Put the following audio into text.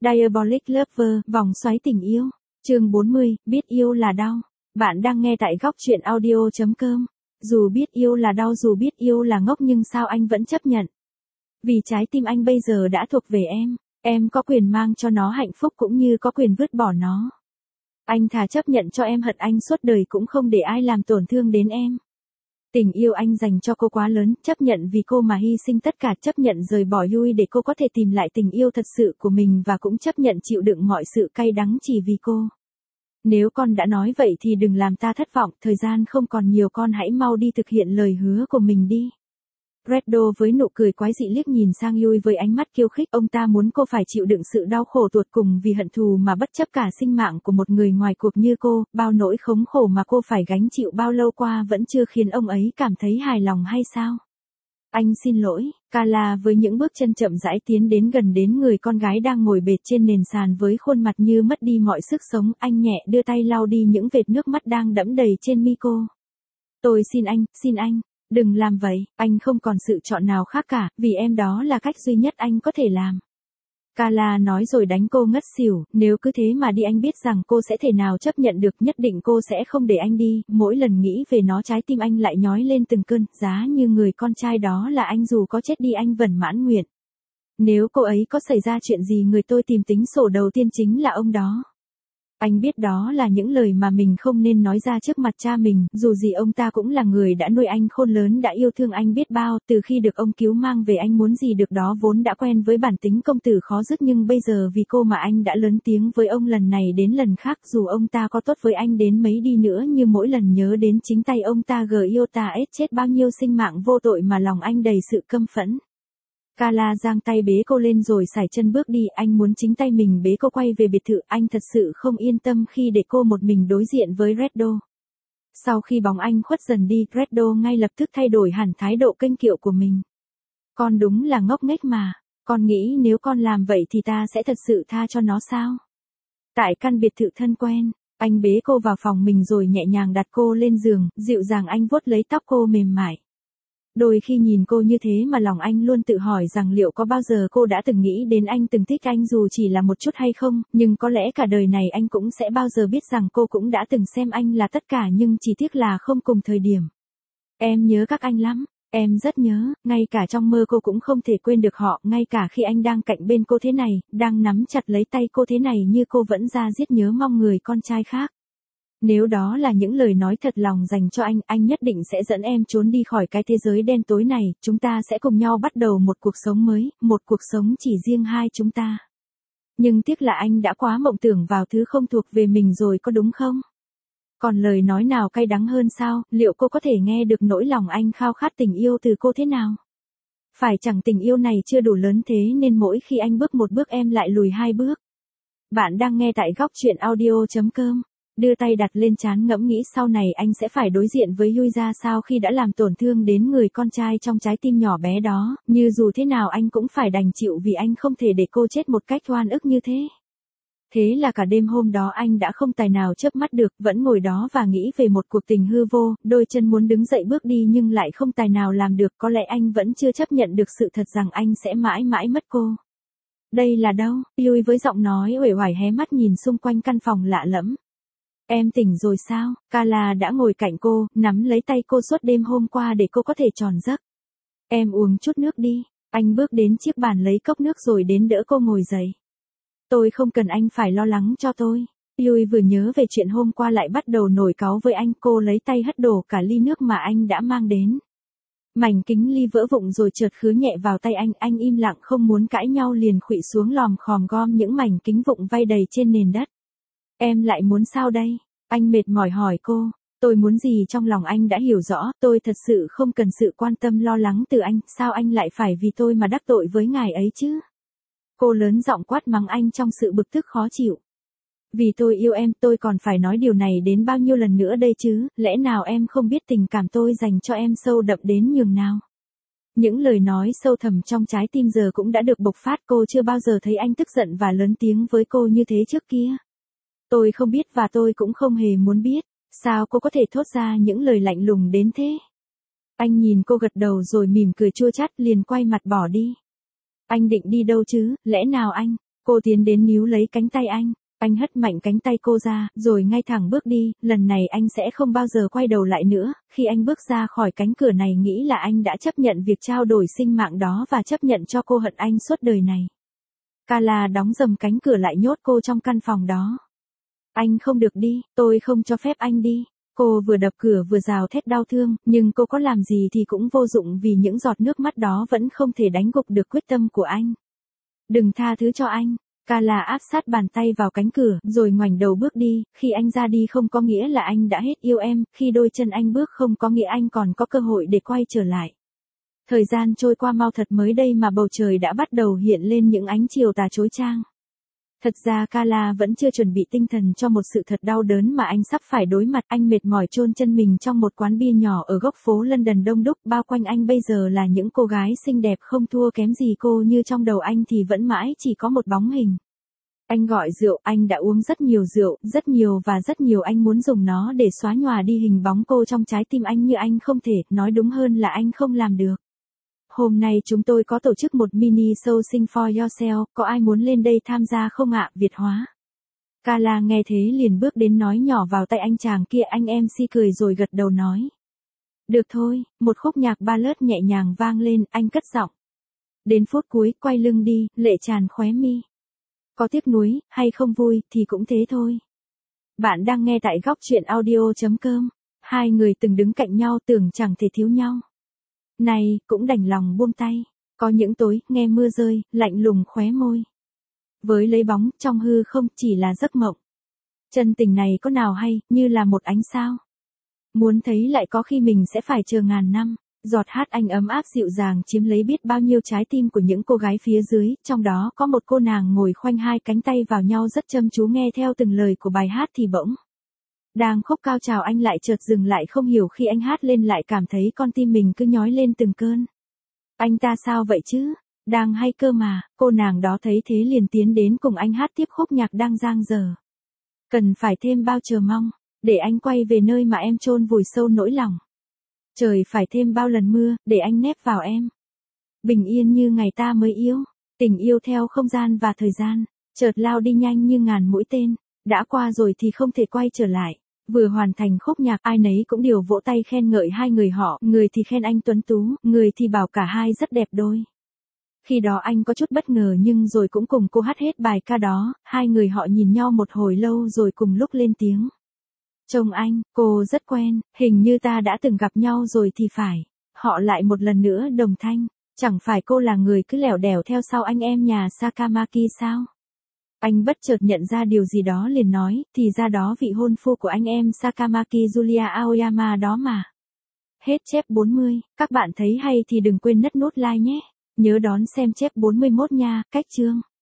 Diabolic Lover, vòng xoáy tình yêu. Chương 40, biết yêu là đau. Bạn đang nghe tại góc truyện audio.com. Dù biết yêu là đau, dù biết yêu là ngốc, nhưng sao anh vẫn chấp nhận? Vì trái tim anh bây giờ đã thuộc về em có quyền mang cho nó hạnh phúc cũng như có quyền vứt bỏ nó. Anh thà chấp nhận cho em hận anh suốt đời cũng không để ai làm tổn thương đến em. Tình yêu anh dành cho cô quá lớn, chấp nhận vì cô mà hy sinh tất cả, chấp nhận rời bỏ Yui để cô có thể tìm lại tình yêu thật sự của mình, và cũng chấp nhận chịu đựng mọi sự cay đắng chỉ vì cô. Nếu con đã nói vậy thì đừng làm ta thất vọng, thời gian không còn nhiều, con hãy mau đi thực hiện lời hứa của mình đi. Reddo với nụ cười quái dị liếc nhìn sang Yui với ánh mắt khiêu khích, ông ta muốn cô phải chịu đựng sự đau khổ tột cùng vì hận thù mà bất chấp cả sinh mạng của một người ngoài cuộc như cô, bao nỗi khốn khổ mà cô phải gánh chịu bao lâu qua vẫn chưa khiến ông ấy cảm thấy hài lòng hay sao? Anh xin lỗi, Carla với những bước chân chậm rãi tiến đến gần đến người con gái đang ngồi bệt trên nền sàn với khuôn mặt như mất đi mọi sức sống, anh nhẹ đưa tay lau đi những vệt nước mắt đang đẫm đầy trên mi cô. Tôi xin anh. Đừng làm vậy, anh không còn sự chọn nào khác cả, vì em đó là cách duy nhất anh có thể làm. Carla nói rồi đánh cô ngất xỉu, nếu cứ thế mà đi anh biết rằng cô sẽ thể nào chấp nhận được, nhất định cô sẽ không để anh đi, mỗi lần nghĩ về nó trái tim anh lại nhói lên từng cơn, giá như người con trai đó là anh, dù có chết đi anh vẫn mãn nguyện. Nếu cô ấy có xảy ra chuyện gì, người tôi tìm tính sổ đầu tiên chính là ông đó. Anh biết đó là những lời mà mình không nên nói ra trước mặt cha mình, dù gì ông ta cũng là người đã nuôi anh khôn lớn, đã yêu thương anh biết bao, từ khi được ông cứu mang về anh muốn gì được đó, vốn đã quen với bản tính công tử khó dứt, nhưng bây giờ vì cô mà anh đã lớn tiếng với ông lần này đến lần khác, dù ông ta có tốt với anh đến mấy đi nữa, như mỗi lần nhớ đến chính tay ông ta yêu ta chết bao nhiêu sinh mạng vô tội mà lòng anh đầy sự căm phẫn. Carla giang tay bế cô lên rồi sải chân bước đi, anh muốn chính tay mình bế cô quay về biệt thự, anh thật sự không yên tâm khi để cô một mình đối diện với Reddo. Sau khi bóng anh khuất dần đi, Reddo ngay lập tức thay đổi hẳn thái độ kênh kiệu của mình. Con đúng là ngốc nghếch mà, con nghĩ nếu con làm vậy thì ta sẽ thật sự tha cho nó sao? Tại căn biệt thự thân quen, anh bế cô vào phòng mình rồi nhẹ nhàng đặt cô lên giường, dịu dàng anh vuốt lấy tóc cô mềm mại. Đôi khi nhìn cô như thế mà lòng anh luôn tự hỏi rằng liệu có bao giờ cô đã từng nghĩ đến anh, từng thích anh dù chỉ là một chút hay không, nhưng có lẽ cả đời này anh cũng sẽ bao giờ biết rằng cô cũng đã từng xem anh là tất cả, nhưng chỉ tiếc là không cùng thời điểm. Em nhớ các anh lắm, em rất nhớ, ngay cả trong mơ cô cũng không thể quên được họ, ngay cả khi anh đang cạnh bên cô thế này, đang nắm chặt lấy tay cô thế này, như cô vẫn da diết nhớ mong người con trai khác. Nếu đó là những lời nói thật lòng dành cho anh nhất định sẽ dẫn em trốn đi khỏi cái thế giới đen tối này, chúng ta sẽ cùng nhau bắt đầu một cuộc sống mới, một cuộc sống chỉ riêng hai chúng ta. Nhưng tiếc là anh đã quá mộng tưởng vào thứ không thuộc về mình rồi, có đúng không? Còn lời nói nào cay đắng hơn sao, liệu cô có thể nghe được nỗi lòng anh khao khát tình yêu từ cô thế nào? Phải chẳng tình yêu này chưa đủ lớn thế nên mỗi khi anh bước một bước em lại lùi hai bước. Bạn đang nghe tại góc truyện audio.com. Đưa tay đặt lên trán, ngẫm nghĩ sau này anh sẽ phải đối diện với Yui ra sao khi đã làm tổn thương đến người con trai trong trái tim nhỏ bé đó, như dù thế nào anh cũng phải đành chịu vì anh không thể để cô chết một cách oan ức như thế. Thế là cả đêm hôm đó anh đã không tài nào chớp mắt được, vẫn ngồi đó và nghĩ về một cuộc tình hư vô, đôi chân muốn đứng dậy bước đi nhưng lại không tài nào làm được, có lẽ anh vẫn chưa chấp nhận được sự thật rằng anh sẽ mãi mãi mất cô. Đây là đâu? Yui với giọng nói uể oải hé mắt nhìn xung quanh căn phòng lạ lẫm. Em tỉnh rồi sao? Carla đã ngồi cạnh cô, nắm lấy tay cô suốt đêm hôm qua để cô có thể tròn giấc. Em uống chút nước đi. Anh bước đến chiếc bàn lấy cốc nước rồi đến đỡ cô ngồi dậy. Tôi không cần anh phải lo lắng cho tôi. Yui vừa nhớ về chuyện hôm qua lại bắt đầu nổi cáu với anh, cô lấy tay hất đổ cả ly nước mà anh đã mang đến. Mảnh kính ly vỡ vụn rồi chợt khứa nhẹ vào tay anh im lặng không muốn cãi nhau liền khuỵu xuống lòm khòm gom những mảnh kính vụn vay đầy trên nền đất. Em lại muốn sao đây? Anh mệt mỏi hỏi cô. Tôi muốn gì trong lòng anh đã hiểu rõ, tôi thật sự không cần sự quan tâm lo lắng từ anh, sao anh lại phải vì tôi mà đắc tội với ngài ấy chứ? Cô lớn giọng quát mắng anh trong sự bực tức khó chịu. Vì tôi yêu em, tôi còn phải nói điều này đến bao nhiêu lần nữa đây chứ, lẽ nào em không biết tình cảm tôi dành cho em sâu đậm đến nhường nào? Những lời nói sâu thẳm trong trái tim giờ cũng đã được bộc phát, cô chưa bao giờ thấy anh tức giận và lớn tiếng với cô như thế trước kia. Tôi không biết và tôi cũng không hề muốn biết, sao cô có thể thốt ra những lời lạnh lùng đến thế? Anh nhìn cô gật đầu rồi mỉm cười chua chát liền quay mặt bỏ đi. Anh định đi đâu chứ, lẽ nào anh Cô tiến đến níu lấy cánh tay anh hất mạnh cánh tay cô ra, rồi ngay thẳng bước đi, lần này anh sẽ không bao giờ quay đầu lại nữa. Khi anh bước ra khỏi cánh cửa này nghĩ là anh đã chấp nhận việc trao đổi sinh mạng đó và chấp nhận cho cô hận anh suốt đời này. Carla đóng dầm cánh cửa lại nhốt cô trong căn phòng đó. Anh không được đi, tôi không cho phép anh đi. Cô vừa đập cửa vừa gào thét đau thương, nhưng cô có làm gì thì cũng vô dụng vì những giọt nước mắt đó vẫn không thể đánh gục được quyết tâm của anh. Đừng tha thứ cho anh. Carla áp sát bàn tay vào cánh cửa, rồi ngoảnh đầu bước đi. Khi anh ra đi không có nghĩa là anh đã hết yêu em, khi đôi chân anh bước không có nghĩa anh còn có cơ hội để quay trở lại. Thời gian trôi qua mau thật, mới đây mà bầu trời đã bắt đầu hiện lên những ánh chiều tà chói chang. Thật ra Carla vẫn chưa chuẩn bị tinh thần cho một sự thật đau đớn mà anh sắp phải đối mặt. Anh mệt mỏi chôn chân mình trong một quán bia nhỏ ở góc phố London đông đúc. Bao quanh anh bây giờ là những cô gái xinh đẹp không thua kém gì cô, như trong đầu anh thì vẫn mãi chỉ có một bóng hình. Anh gọi rượu, anh đã uống rất nhiều rượu, rất nhiều và rất nhiều. Anh muốn dùng nó để xóa nhòa đi hình bóng cô trong trái tim anh, như anh không thể, nói đúng hơn là anh không làm được. Hôm nay chúng tôi có tổ chức một mini show Sing for Yourself, có ai muốn lên đây tham gia không ạ? Việt hóa. Carla nghe thế liền bước đến nói nhỏ vào tay anh chàng kia. Anh MC cười rồi gật đầu nói. Được thôi, một khúc nhạc ballad nhẹ nhàng vang lên, anh cất giọng. Đến phút cuối, quay lưng đi, lệ tràn khóe mi. Có tiếc nuối, hay không vui, thì cũng thế thôi. Bạn đang nghe tại góc truyện audio.com. Hai người từng đứng cạnh nhau tưởng chẳng thể thiếu nhau. Này, cũng đành lòng buông tay. Có những tối, nghe mưa rơi, lạnh lùng khóe môi. Với lấy bóng, trong hư không, chỉ là giấc mộng. Chân tình này có nào hay, như là một ánh sao. Muốn thấy lại có khi mình sẽ phải chờ ngàn năm. Giọt hát anh ấm áp dịu dàng chiếm lấy biết bao nhiêu trái tim của những cô gái phía dưới. Trong đó có một cô nàng ngồi khoanh hai cánh tay vào nhau rất chăm chú nghe theo từng lời của bài hát thì bỗng. Đang khúc cao trào anh lại chợt dừng lại, không hiểu khi anh hát lên lại cảm thấy con tim mình cứ nhói lên từng cơn. Anh ta sao vậy chứ? Đang hay cơ mà. Cô nàng đó thấy thế liền tiến đến cùng anh hát tiếp khúc nhạc đang dang dở. Cần phải thêm bao chờ mong, để anh quay về nơi mà em chôn vùi sâu nỗi lòng. Trời phải thêm bao lần mưa, để anh nép vào em. Bình yên như ngày ta mới yêu. Tình yêu theo không gian và thời gian, chợt lao đi nhanh như ngàn mũi tên. Đã qua rồi thì không thể quay trở lại. Vừa hoàn thành khúc nhạc, ai nấy cũng đều vỗ tay khen ngợi hai người họ, người thì khen anh tuấn tú, người thì bảo cả hai rất đẹp đôi. Khi đó anh có chút bất ngờ nhưng rồi cũng cùng cô hát hết bài ca đó. Hai người họ nhìn nhau một hồi lâu rồi cùng lúc lên tiếng. Trông anh, cô rất quen, hình như ta đã từng gặp nhau rồi thì phải. Họ lại một lần nữa đồng thanh. Chẳng phải cô là người cứ lẻo đẻo theo sau anh em nhà Sakamaki sao? Anh bất chợt nhận ra điều gì đó liền nói, thì ra đó vị hôn phu của anh em Sakamaki Julia Aoyama đó mà. Hết chép 40, các bạn thấy hay thì đừng quên nhấn nút like nhé. Nhớ đón xem chép 41 nha, cách chương.